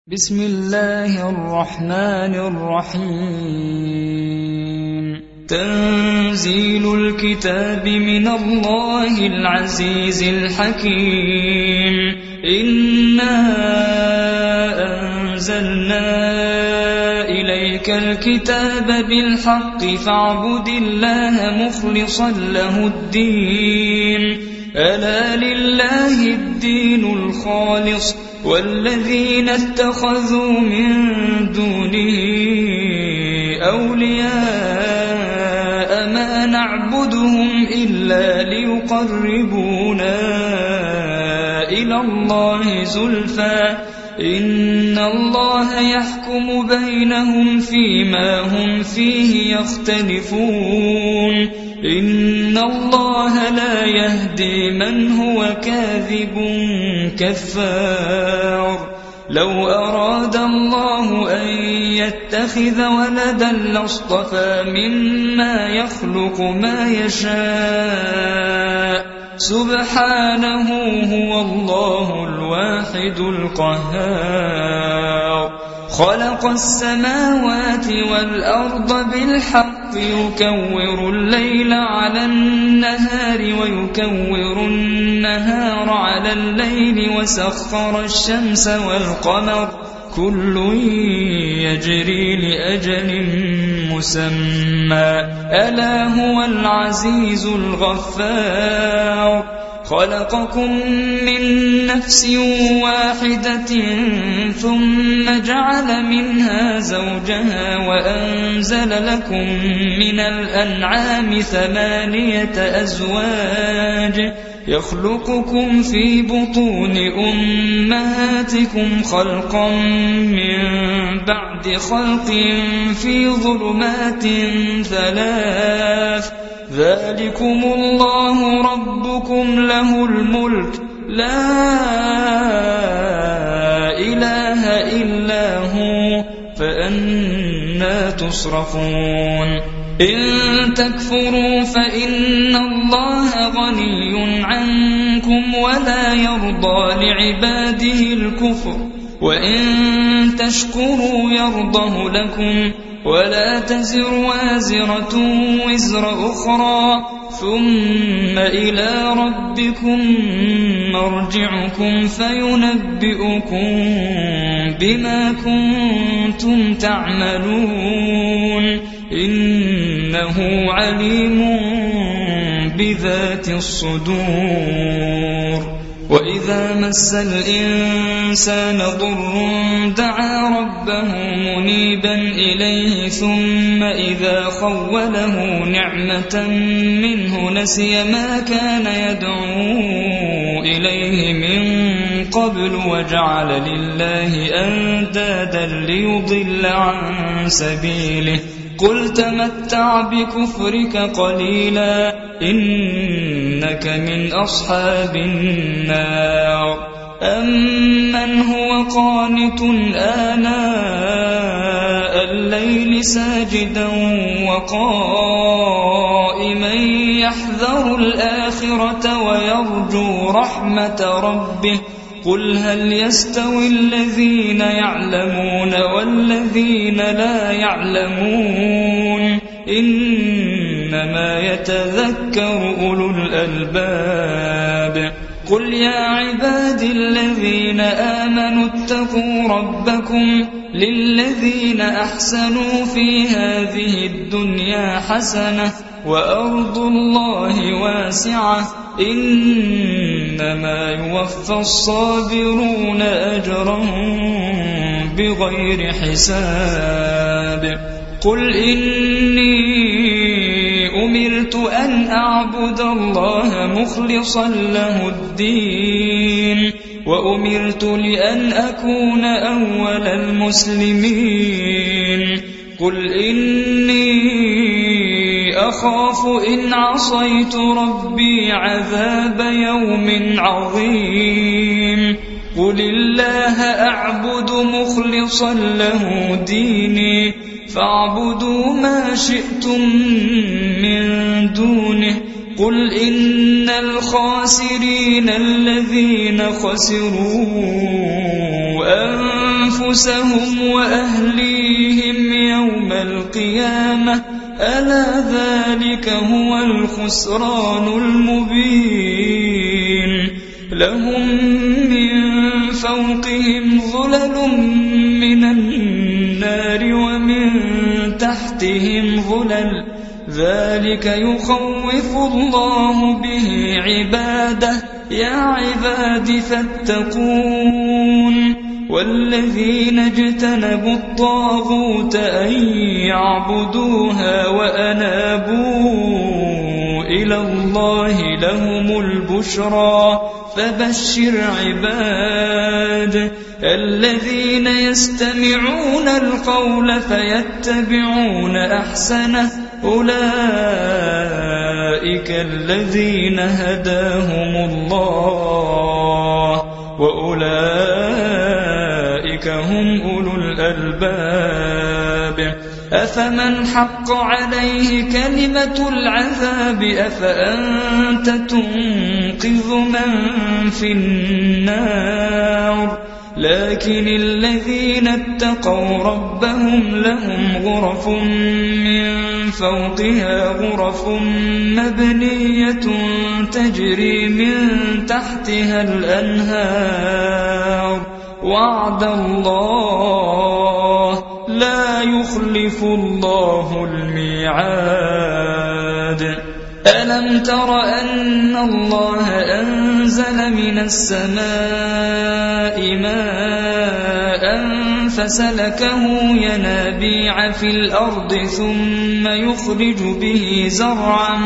بسم الله الرحمن الرحيم تنزيل الكتاب من الله العزيز الحكيم إنا أنزلنا إليك الكتاب بالحق فاعبد الله مخلصا له الدين ألا لله الدين الخالص والذين اتخذوا من دونه أولياء ما نعبدهم إلا ليقربونا إلى الله زلفى إن الله يحكم بينهم فيما هم فيه يختلفون إن الله لا يهدي من هو كاذب كفار لو أراد الله أن يتخذ ولدا لاصطفى مما يخلق ما يشاء سبحانه هو الله الواحد القهار خلق السماوات والأرض بالحق يكور الليل على النهار ويكور النهار على الليل وسخر الشمس والقمر كل يجري لأجل مسمى ألا هو العزيز الغفار خلقكم من نفس واحدة ثم جعل منها زوجها وأنزل لكم من الأنعام 8 أزواج يخلقكم في بطون أمهاتكم خلقا من بعد خلق في ظلمات 3 ذلكم الله ربكم له الملك لا إله إلا هو فأنى تصرفون إن تكفروا فإن الله غني عنكم ولا يرضى لعباده الكفر وإن تشكروا يرضه لكم ولا تزر وازرة وزر أخرى ثم إلى ربكم مرجعكم فينبئكم بما كنتم تعملون إنه عليم بذات الصدور وإذا مس الإنسان ضر دعا ربه منيبا إليه ثم إذا خوله نعمة منه نسي ما كان يدعو إليه من قبل وجعل لله أندادا ليضل عن سبيله قل تمتع بكفرك قليلا إنك من أصحاب النار أمن هو قانت آناء الليل ساجدا وقائما يحذر الآخرة ويرجو رحمة ربه قل هل يستوي الذين يعلمون والذين لا يعلمون إنما يتذكر أولو الألباب قل يا عبادي الذين آمنوا اتقوا ربكم للذين أحسنوا في هذه الدنيا حسنة وأرض الله واسعة إنما يوفى الصابرون أجرهم بغير حساب قل إني أمرت أن أعبد الله مخلصا له الدين وأمرت لأن أكون أول المسلمين قل إني أخاف إن عصيت ربي عذاب يوم عظيم قل الله أعبد مخلصا له ديني فاعبدوا ما شئتم من دونه قل إن الخاسرين الذين خسروا أنفسهم وأهليهم يوم القيامة ألا ذلك هو الخسران المبين لهم من فوقهم ظلل من النار ومن تحتهم ظلل ذلك يخوف الله به عباده يا عباد فاتقون والذين اجتنبوا الطاغوت أن يعبدوها وأنابوا إلى الله لهم البشرى فبشر عباد الذين يستمعون القول فيتبعون أحسنه أولئك الذين هداهم الله وأولئك هم أولو الألباب أفمن حق عليه كلمة العذاب أفأنت تنقذ من في النار لكن الذين اتقوا ربهم لهم غرف من فوقها غرف مبنية تجري من تحتها الأنهار وعد الله لا يخلف الله الميعاد ألم تر أن الله أنزل من السماء ماء فسلكه ينابيع في الأرض ثم يخرج به زرعا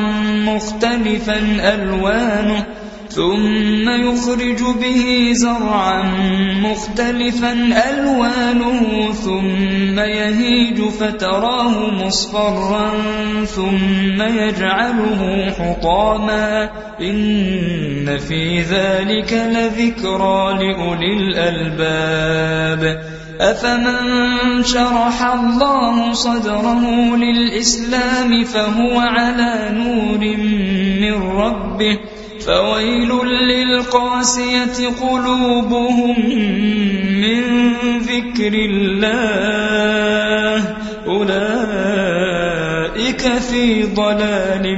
مختلفا ألوانه ثم يهيج فتراه مصفرا ثم يجعله حطاما إن في ذلك لذكرى لأولي الألباب أفمن شرح الله صدره للإسلام فهو على نور من ربه فويل للقاسية قلوبهم من ذكر الله أولئك في ضلال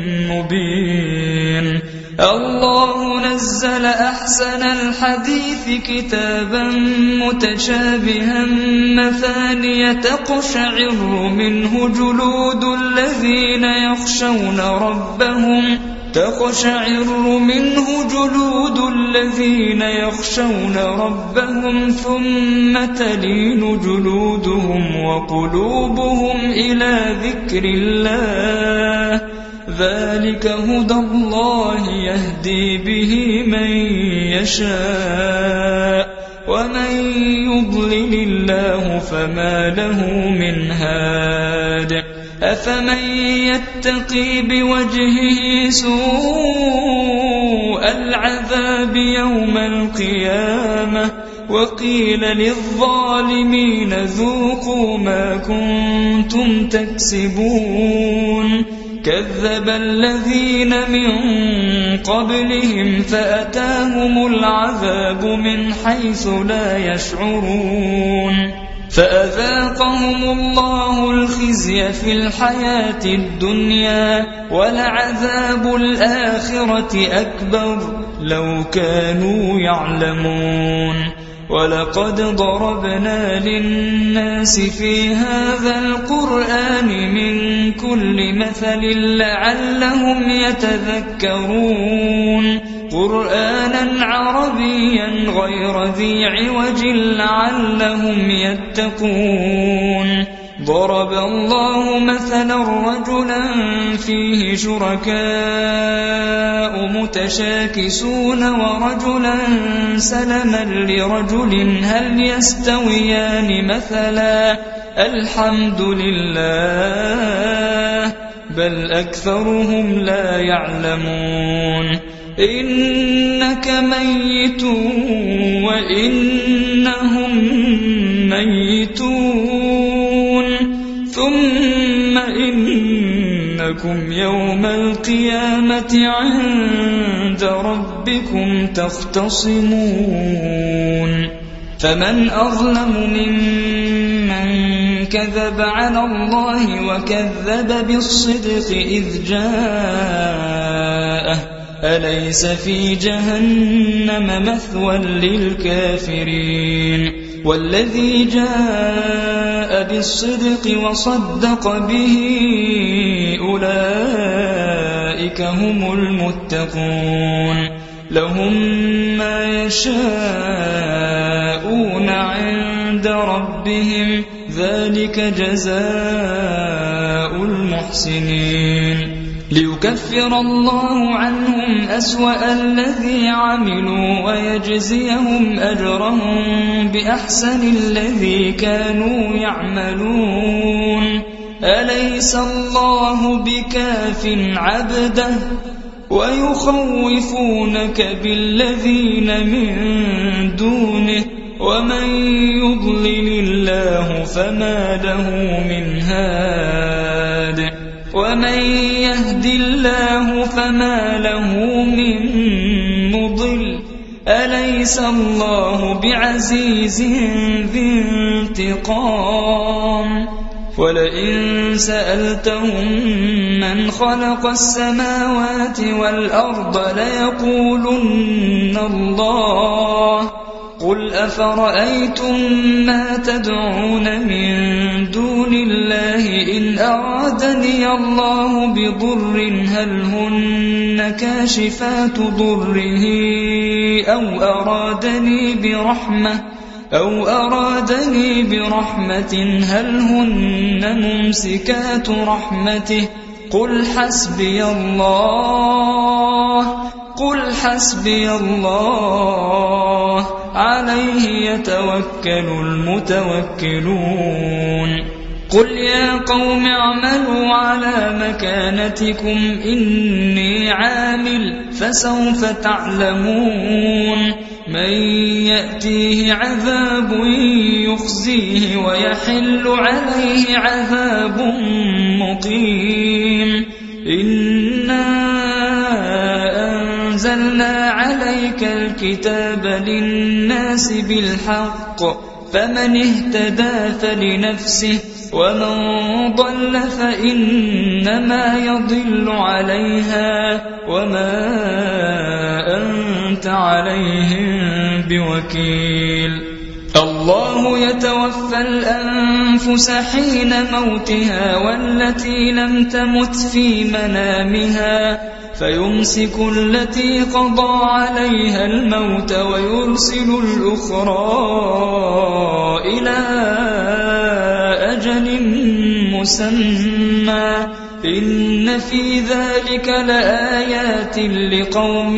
مبين الله نزل أحسن الحديث كتابا متشابها مثانية تقشعر منه جلود الذين يخشون ربهم ثم تلين جلودهم وقلوبهم إلى ذكر الله ذلك هدى الله يهدي به من يشاء ومن يضلل الله فما له من هاد أفمن يتقي بوجهه سوء العذاب يوم القيامة وقيل للظالمين ذوقوا ما كنتم تكسبون كذب الذين من قبلهم فأتاهم العذاب من حيث لا يشعرون فأذاقهم الله الخزي في الحياة الدنيا ولعذاب الآخرة أكبر لو كانوا يعلمون ولقد ضربنا للناس في هذا القرآن من كل مثل لعلهم يتذكرون قرآنا عربيا غير ذي عوج لعلهم يتقون ضرب الله مثلا رجلا فيه شركاء متشاكسون ورجلا سلما لرجل هل يستويان مثلا الحمد لله بل أكثرهم لا يعلمون إنك ميت وإنهم ميتون ثم إنكم إنكم يوم القيامة عند ربكم تختصمون فمن أظلم ممن كذب على الله وكذب بالصدق إذ جاءه أليس في جهنم مثوى للكافرين والذي جاء بالصدق وصدق به أولئك هم المتقون لهم ما يشاءون عند ربهم ذلك جزاء المحسنين ليكفر الله عنهم أسوأ الذي عملوا ويجزيهم أجرهم بأحسن الذي كانوا يعملون أليس الله بكاف عبده ويخوفونك بالذين من دونه ومن يضلل الله فما له من هاد ومن يهد الله فما له من مضل أليس الله بعزيز ذي انتقام ولئن سألتهم من خلق السماوات والأرض ليقولن الله قل أفرأيتم ما تدعون من دون الله إن أرادني الله بضر هل هن كاشفات ضره أو أرادني برحمة هل هن ممسكات رحمته قل حسبي الله عليه يتوكل المتوكلون قل يا قوم اعملوا على مكانتكم إني عامل فسوف تعلمون من يأتيه عذاب يخزيه ويحل عليه عذاب مقيم إنا أنزلنا عليك الكتاب للناس بالحق فمن اهتدى فلنفسه ومن ضل فإنما يضل عليها وما أنت عليهم بوكيل الله يتوفى الأنفس حين موتها والتي لم تمت في منامها فيمسك التي قضى عليها الموت ويرسل الأخرى إلى أجل مسمى إن في ذلك لآيات لقوم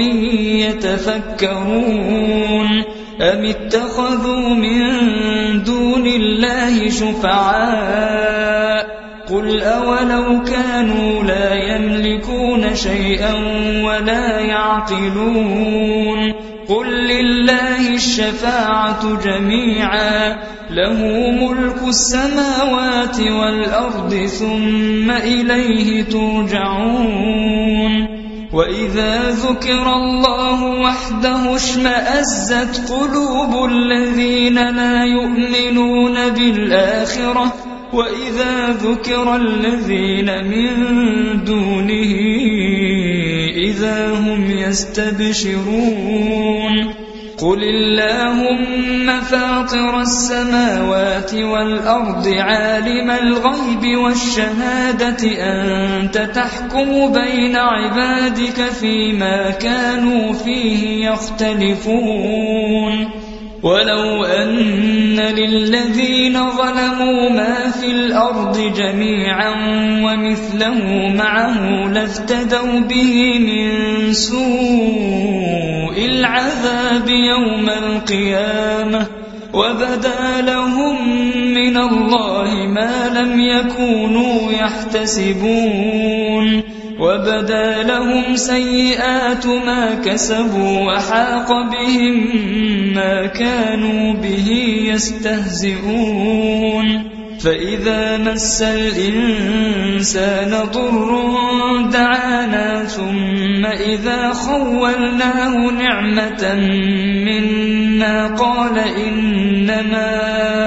يتفكرون أم اتخذوا من دون الله شفعاء قل أولو كانوا لا يملكون شيئا ولا يعقلون قل لله الشفاعة جميعا له ملك السماوات والأرض ثم إليه ترجعون وإذا ذكر الله وحده اشمأزت قلوب الذين لا يؤمنون بالآخرة وإذا ذكر الذين من دونه إذا هم يستبشرون قل اللهم فاطر السماوات والأرض عالم الغيب والشهادة أنت تحكم بين عبادك فيما كانوا فيه يختلفون ولو أن للذين ظلموا ما في الأرض جميعا ومثله معه لافتدوا به من سوء العذاب يوم القيامة وبدا لهم من الله ما لم يكونوا يحتسبون وبدا لهم سيئات ما كسبوا وحاق بهم ما كانوا به يستهزئون فإذا مس الإنسان ضر دعانا ثم إذا خولناه نعمة منا قال إنما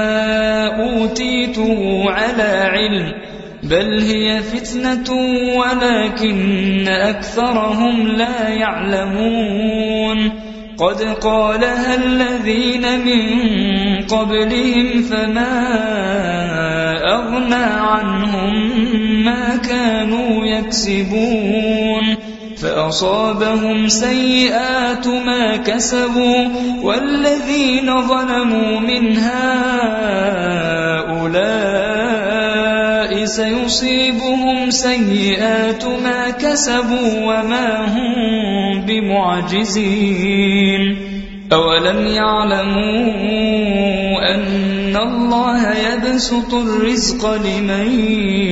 أوتيته على علم بل هي فتنة ولكن أكثرهم لا يعلمون قد قالها الذين من قبلهم فما أغنى عنهم ما كانوا يكسبون فأصابهم سيئات ما كسبوا والذين ظلموا من هؤلاء سيصيبهم سيئات ما كسبوا وما هم بمعجزين أولم يعلموا أن الله يبسط الرزق لمن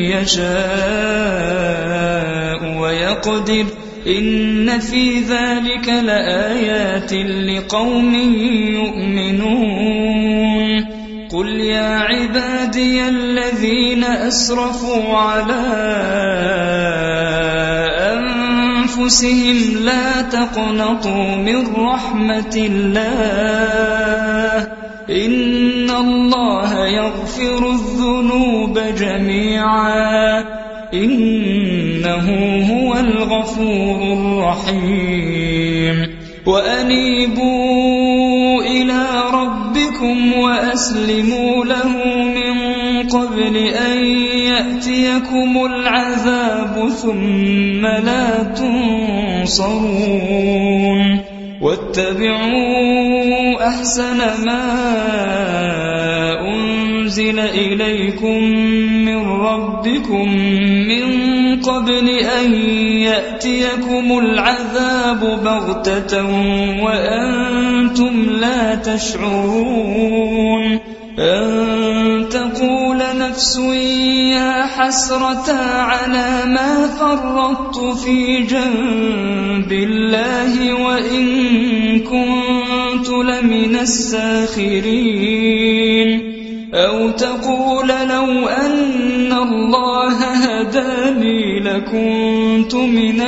يشاء ويقدر إن في ذلك لآيات لقوم يؤمنون قل يا عبادي الذين أسرفوا على أنفسهم لا تقنطوا من رحمة الله إن الله يغفر الذنوب جميعا إنه هو الغفور الرحيم وأنيبوا إلى ربكم وأسلموا له من قبل أن يأتيكم العذاب ثم لا تنصرون واتبعوا أحسن ما أنزل إليكم من ربكم من قبل أن يأتيكم العذاب بغتة وأنتم لا تشعرون أن تقول نفس يا حسرة على ما فرطت في جنب الله وإن كنت لمن الساخرين أو تقول لو أن الله هداني لكنت من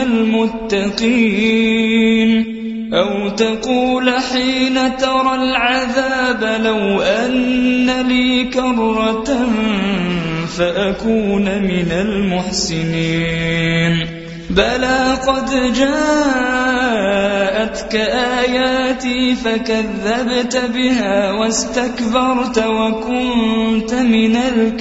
المتقين أو تقول حين ترى العذاب لو أن لي كرة فأكون من المحسنين بلى قد جاءتك آياتي فكذبت بها واستكبرت وكنت من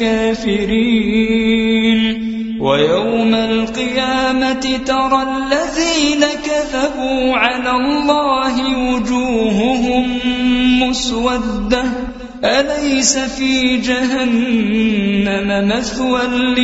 الكافرين ويوم القيامة ترى الذين كذبوا على الله وجوههم مسودة أليس في جهنم مثوى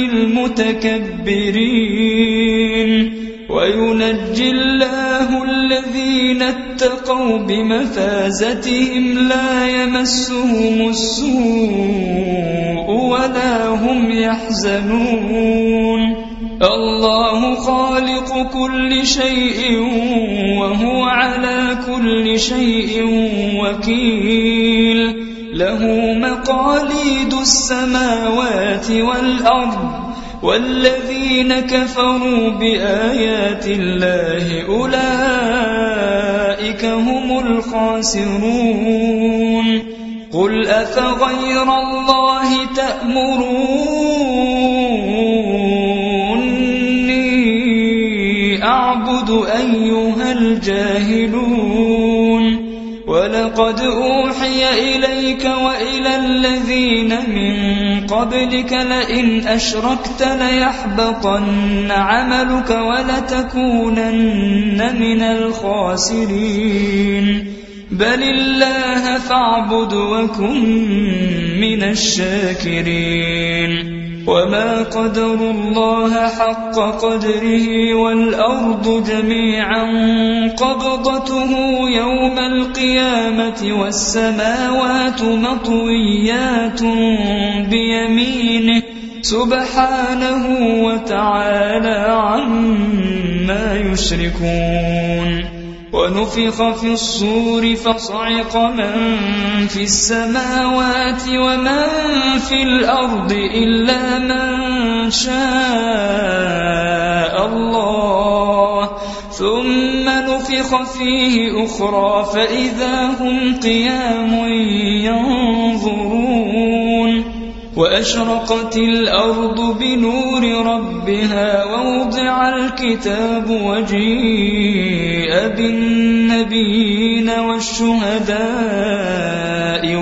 للمتكبرين وينجي الله الذين اتقوا بمفازتهم لا يمسهم السوء ولا هم يحزنون الله خالق كل شيء وهو على كل شيء وكيل له مقاليد السماوات والأرض والذين كفروا بآيات الله أولئك هم الخاسرون قل أفغير الله تأمروني أعبد أيها الجاهلون ولقد أوحي إليك وإلى الذين من قبلك لئن أشركت ليحبطن عملك ولتكونن من الخاسرين بل الله فاعبد وكن من الشاكرين وما قدروا الله حق قدره والأرض جميعا قبضته يوم القيامة والسماوات مطويات بيمينه سبحانه وتعالى عما يشركون ونفخ في الصور فصعق من في السماوات ومن في الأرض إلا من شاء الله ثم نفخ فيه أخرى فإذا هم قيام ينظرون وأشرقت الأرض بنور ربها ووضع الكتاب وجيء بالنبيين والشهداء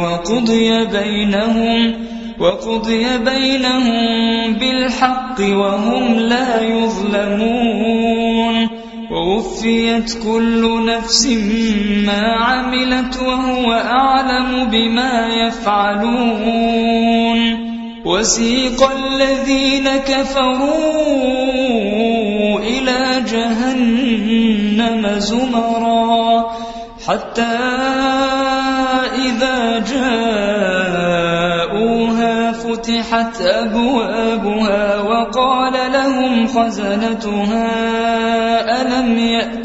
وقضي بينهم بالحق وهم لا يظلمون ووفيت كل نفس ما عملت وهو أعلم بما يفعلون وسيق الذين كفروا إلى جهنم زمرا حتى إذا جاءوها فتحت أبوابها وقال لهم خزنتها ألم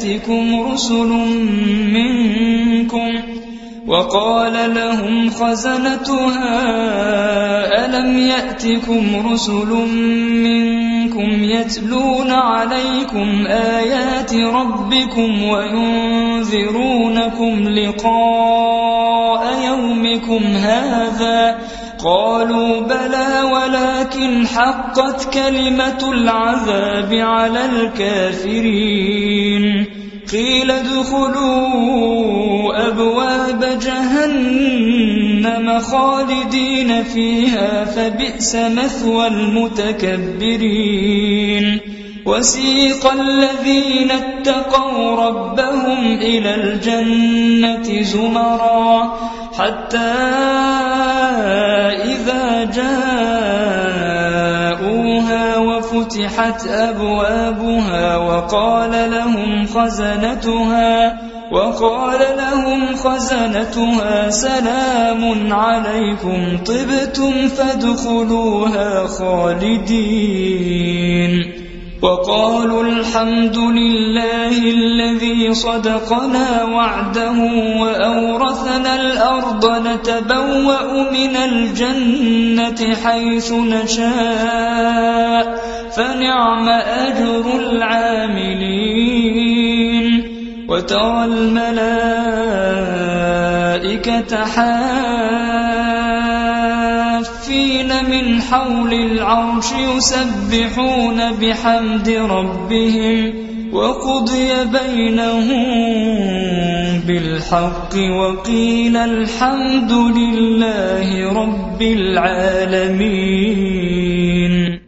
يأتكم رسل منكم يتلون عليكم آيات ربكم وينذرونكم لقاء يومكم هذا قالوا بلى ولكن حقت كلمة العذاب على الكافرين قيل ادخلوا أبواب جهنم خالدين فيها فبئس مثوى المتكبرين وسيق الذين اتقوا ربهم إلى الجنة زمرا حتى إذا جاءوها وفتحت أبوابها وقال لهم خزنتها سلام عليكم طبتم فادخلوها خالدين وقالوا الحمد لله الذي صدقنا وعده وأورثنا الأرض نتبوأ من الجنة حيث نشاء فنعم أجر العاملين وترى الملائكة حافين من حول العرش يسبحون بحمد ربهم وقضي بينهم بالحق وقيل الحمد لله رب العالمين.